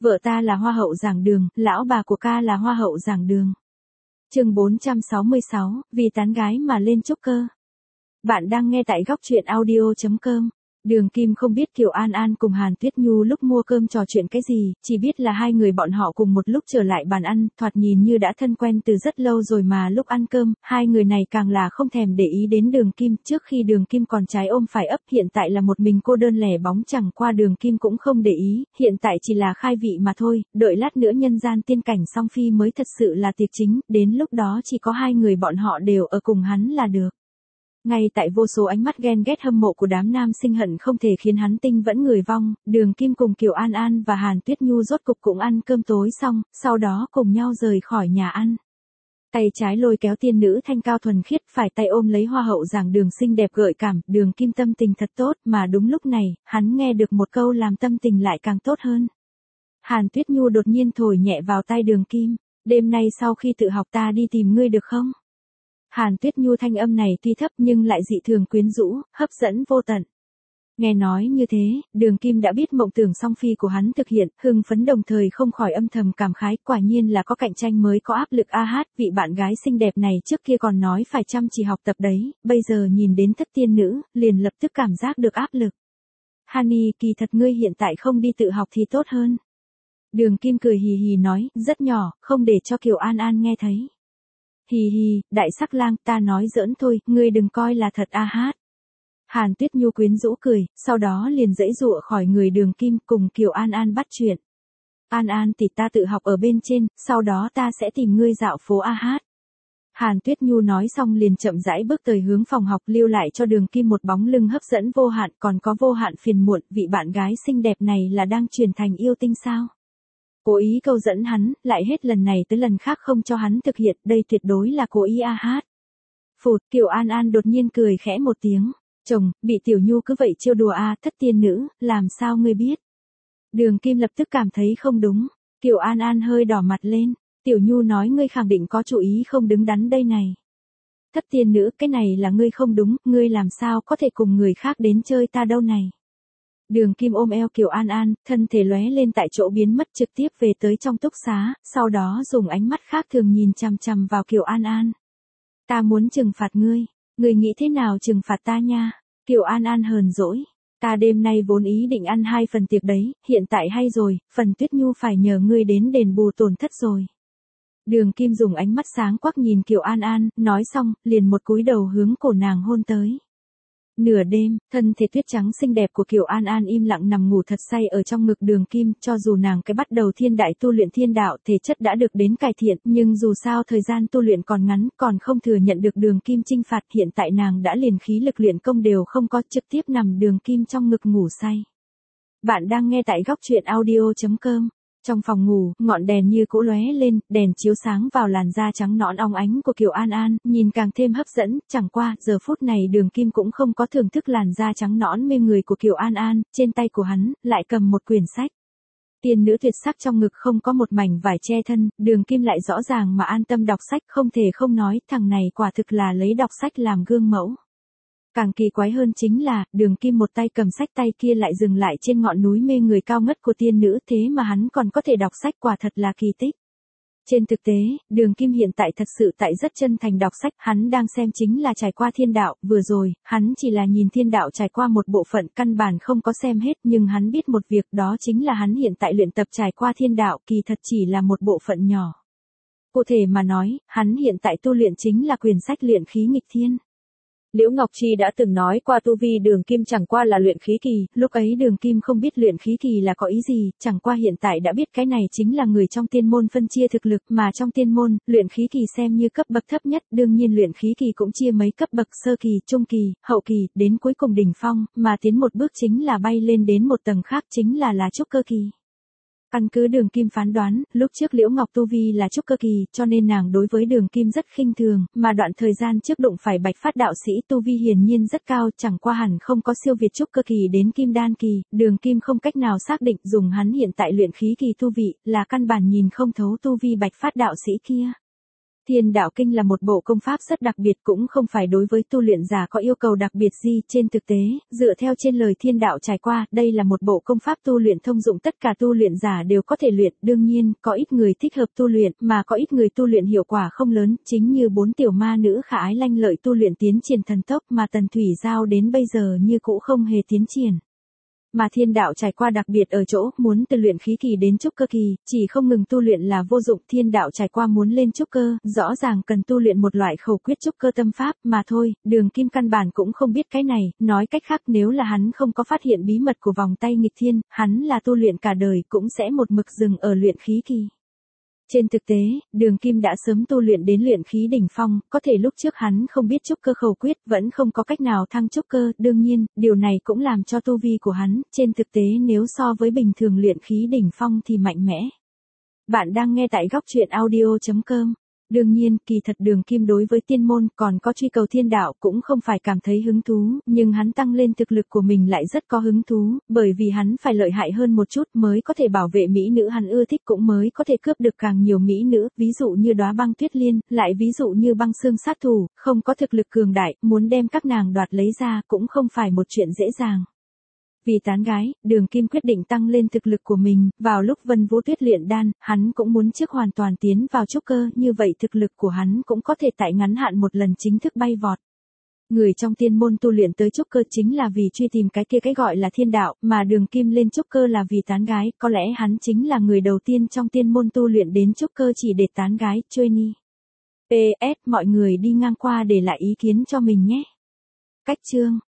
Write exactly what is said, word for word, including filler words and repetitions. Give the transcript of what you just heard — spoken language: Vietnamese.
Vợ ta là hoa hậu giảng đường, lão bà của ca là hoa hậu giảng đường. Chương bốn trăm sáu mươi sáu, vì tán gái mà lên trúc cơ. Bạn đang nghe tại góc truyện audio chấm com. Đường Kim không biết Kiều An An cùng Hàn Tuyết Nhu lúc mua cơm trò chuyện cái gì, chỉ biết là hai người bọn họ cùng một lúc trở lại bàn ăn, thoạt nhìn như đã thân quen từ rất lâu rồi mà lúc ăn cơm, hai người này càng là không thèm để ý đến Đường Kim, trước khi Đường Kim còn trái ôm phải ấp, hiện tại là một mình cô đơn lẻ bóng, chẳng qua Đường Kim cũng không để ý, hiện tại chỉ là khai vị mà thôi, đợi lát nữa nhân gian tiên cảnh song phi mới thật sự là tiệc chính, đến lúc đó chỉ có hai người bọn họ đều ở cùng hắn là được. Ngay tại vô số ánh mắt ghen ghét hâm mộ của đám nam sinh hận không thể khiến hắn tinh vẫn người vong, Đường Kim cùng Kiều An An và Hàn Tuyết Nhu rốt cục cũng ăn cơm tối xong, sau đó cùng nhau rời khỏi nhà ăn. Tay trái lôi kéo tiên nữ thanh cao thuần khiết, phải tay ôm lấy hoa hậu giảng đường xinh đẹp gợi cảm, Đường Kim tâm tình thật tốt, mà đúng lúc này, hắn nghe được một câu làm tâm tình lại càng tốt hơn. Hàn Tuyết Nhu đột nhiên thổi nhẹ vào tai Đường Kim, đêm nay sau khi tự học ta đi tìm ngươi được không? Hàn Tuyết Nhu thanh âm này tuy thấp nhưng lại dị thường quyến rũ, hấp dẫn vô tận. Nghe nói như thế, Đường Kim đã biết mộng tưởng song phi của hắn thực hiện, hưng phấn đồng thời không khỏi âm thầm cảm khái, quả nhiên là có cạnh tranh mới có áp lực a hát, vị bạn gái xinh đẹp này trước kia còn nói phải chăm chỉ học tập đấy, bây giờ nhìn đến thất tiên nữ, liền lập tức cảm giác được áp lực. Hani, kỳ thật ngươi hiện tại không đi tự học thì tốt hơn. Đường Kim cười hì hì nói, rất nhỏ, không để cho Kiều An An nghe thấy. Hì hì, đại sắc lang, ta nói giỡn thôi, ngươi đừng coi là thật a hát. Hàn Tuyết Nhu quyến rũ cười, sau đó liền giãy giụa khỏi người Đường Kim cùng Kiều An An bắt chuyện. An An tỷ, ta tự học ở bên trên, sau đó ta sẽ tìm ngươi dạo phố a hát. Hàn Tuyết Nhu nói xong liền chậm rãi bước tới hướng phòng học, lưu lại cho Đường Kim một bóng lưng hấp dẫn vô hạn, còn có vô hạn phiền muộn, vị bạn gái xinh đẹp này là đang chuyển thành yêu tinh sao? Cố ý câu dẫn hắn, lại hết lần này tới lần khác không cho hắn thực hiện, đây tuyệt đối là cố ý a hát. Phụt, Kiều An An đột nhiên cười khẽ một tiếng, chồng, bị Tiểu Nhu cứ vậy trêu đùa a, thất tiên nữ, làm sao ngươi biết? Đường Kim lập tức cảm thấy không đúng, Kiều An An hơi đỏ mặt lên, Tiểu Nhu nói ngươi khẳng định có chủ ý không đứng đắn đây này. Thất tiên nữ, cái này là ngươi không đúng, ngươi làm sao có thể cùng người khác đến chơi ta đâu này. Đường Kim ôm eo Kiều An An, thân thể lóe lên tại chỗ biến mất, trực tiếp về tới trong túc xá, sau đó dùng ánh mắt khác thường nhìn chằm chằm vào Kiều An An. Ta muốn trừng phạt ngươi, ngươi nghĩ thế nào trừng phạt ta nha? Kiều An An hờn dỗi, ta đêm nay vốn ý định ăn hai phần tiệc đấy, hiện tại hay rồi, phần Tuyết Nhu phải nhờ ngươi đến đền bù tổn thất rồi. Đường Kim dùng ánh mắt sáng quắc nhìn Kiều An An, nói xong, liền một cúi đầu hướng cổ nàng hôn tới. Nửa đêm, thân thể tuyết trắng xinh đẹp của Kiều An An im lặng nằm ngủ thật say ở trong ngực Đường Kim, cho dù nàng cái bắt đầu thiên đại tu luyện thiên đạo, thể chất đã được đến cải thiện, nhưng dù sao thời gian tu luyện còn ngắn, còn không thừa nhận được Đường Kim chinh phạt, hiện tại nàng đã liền khí lực luyện công đều không có, trực tiếp nằm Đường Kim trong ngực ngủ say. Bạn đang nghe tại góc truyện audio chấm com. Trong phòng ngủ, ngọn đèn như cũ lóe lên, đèn chiếu sáng vào làn da trắng nõn óng ánh của Kiều An An, nhìn càng thêm hấp dẫn, chẳng qua, giờ phút này Đường Kim cũng không có thưởng thức làn da trắng nõn mê người của Kiều An An, trên tay của hắn, lại cầm một quyển sách. Tiên nữ tuyệt sắc trong ngực không có một mảnh vải che thân, Đường Kim lại rõ ràng mà an tâm đọc sách, không thể không nói, thằng này quả thực là lấy đọc sách làm gương mẫu. Càng kỳ quái hơn chính là, Đường Kim một tay cầm sách, tay kia lại dừng lại trên ngọn núi mê người cao ngất của tiên nữ, thế mà hắn còn có thể đọc sách, quả thật là kỳ tích. Trên thực tế, Đường Kim hiện tại thật sự tại rất chân thành đọc sách, hắn đang xem chính là trải qua thiên đạo, vừa rồi, hắn chỉ là nhìn thiên đạo trải qua một bộ phận, căn bản không có xem hết, nhưng hắn biết một việc, đó chính là hắn hiện tại luyện tập trải qua thiên đạo, kỳ thật chỉ là một bộ phận nhỏ. Cụ thể mà nói, hắn hiện tại tu luyện chính là quyển sách luyện khí nghịch thiên. Liễu Ngọc Chi đã từng nói qua tu vi Đường Kim chẳng qua là luyện khí kỳ, lúc ấy Đường Kim không biết luyện khí kỳ là có ý gì, chẳng qua hiện tại đã biết cái này chính là người trong tiên môn phân chia thực lực, mà trong tiên môn, luyện khí kỳ xem như cấp bậc thấp nhất, đương nhiên luyện khí kỳ cũng chia mấy cấp bậc, sơ kỳ, trung kỳ, hậu kỳ, đến cuối cùng đỉnh phong, mà tiến một bước chính là bay lên đến một tầng khác, chính là là trúc cơ kỳ. Căn cứ Đường Kim phán đoán, lúc trước Liễu Ngọc tu vi là trúc cơ kỳ, cho nên nàng đối với Đường Kim rất khinh thường, mà đoạn thời gian trước đụng phải Bạch Phát đạo sĩ tu vi hiển nhiên rất cao, chẳng qua hẳn không có siêu việt trúc cơ kỳ đến kim đan kỳ, Đường Kim không cách nào xác định, dùng hắn hiện tại luyện khí kỳ tu vị, là căn bản nhìn không thấu tu vi Bạch Phát đạo sĩ kia. Thiên đạo kinh là một bộ công pháp rất đặc biệt, cũng không phải đối với tu luyện giả có yêu cầu đặc biệt gì. Trên thực tế, dựa theo trên lời thiên đạo trải qua, đây là một bộ công pháp tu luyện thông dụng, tất cả tu luyện giả đều có thể luyện. Đương nhiên, có ít người thích hợp tu luyện, mà có ít người tu luyện hiệu quả không lớn, chính như bốn tiểu ma nữ khả ái lanh lợi tu luyện tiến triển thần tốc, mà Tần Thủy Giao đến bây giờ như cũ không hề tiến triển. Mà thiên đạo trải qua đặc biệt ở chỗ, muốn từ luyện khí kỳ đến trúc cơ kỳ, chỉ không ngừng tu luyện là vô dụng. Thiên đạo trải qua muốn lên trúc cơ, rõ ràng cần tu luyện một loại khẩu quyết trúc cơ tâm pháp, mà thôi, Đường Kim căn bản cũng không biết cái này, nói cách khác nếu là hắn không có phát hiện bí mật của vòng tay nghịch thiên, hắn là tu luyện cả đời cũng sẽ một mực dừng ở luyện khí kỳ. Trên thực tế, Đường Kim đã sớm tu luyện đến luyện khí đỉnh phong, có thể lúc trước hắn không biết trúc cơ khẩu quyết, vẫn không có cách nào thăng trúc cơ, đương nhiên, điều này cũng làm cho tu vi của hắn, trên thực tế nếu so với bình thường luyện khí đỉnh phong thì mạnh mẽ. Bạn đang nghe tại góc truyện audio chấm com. Đương nhiên, kỳ thật Đường Kim đối với tiên môn còn có truy cầu thiên đạo cũng không phải cảm thấy hứng thú, nhưng hắn tăng lên thực lực của mình lại rất có hứng thú, bởi vì hắn phải lợi hại hơn một chút mới có thể bảo vệ mỹ nữ hắn ưa thích, cũng mới có thể cướp được càng nhiều mỹ nữ, ví dụ như Đóa Băng Tuyết Liên, lại ví dụ như Băng Xương sát thủ, không có thực lực cường đại, muốn đem các nàng đoạt lấy ra cũng không phải một chuyện dễ dàng. Vì tán gái, Đường Kim quyết định tăng lên thực lực của mình, vào lúc Vân Vũ Tuyết luyện đan, hắn cũng muốn trước hoàn toàn tiến vào trúc cơ, như vậy thực lực của hắn cũng có thể tại ngắn hạn một lần chính thức bay vọt. Người trong tiên môn tu luyện tới trúc cơ chính là vì truy tìm cái kia cái gọi là thiên đạo, mà Đường Kim lên trúc cơ là vì tán gái, có lẽ hắn chính là người đầu tiên trong tiên môn tu luyện đến trúc cơ chỉ để tán gái, chơi ni. pê ét Mọi người đi ngang qua để lại ý kiến cho mình nhé. Cách chương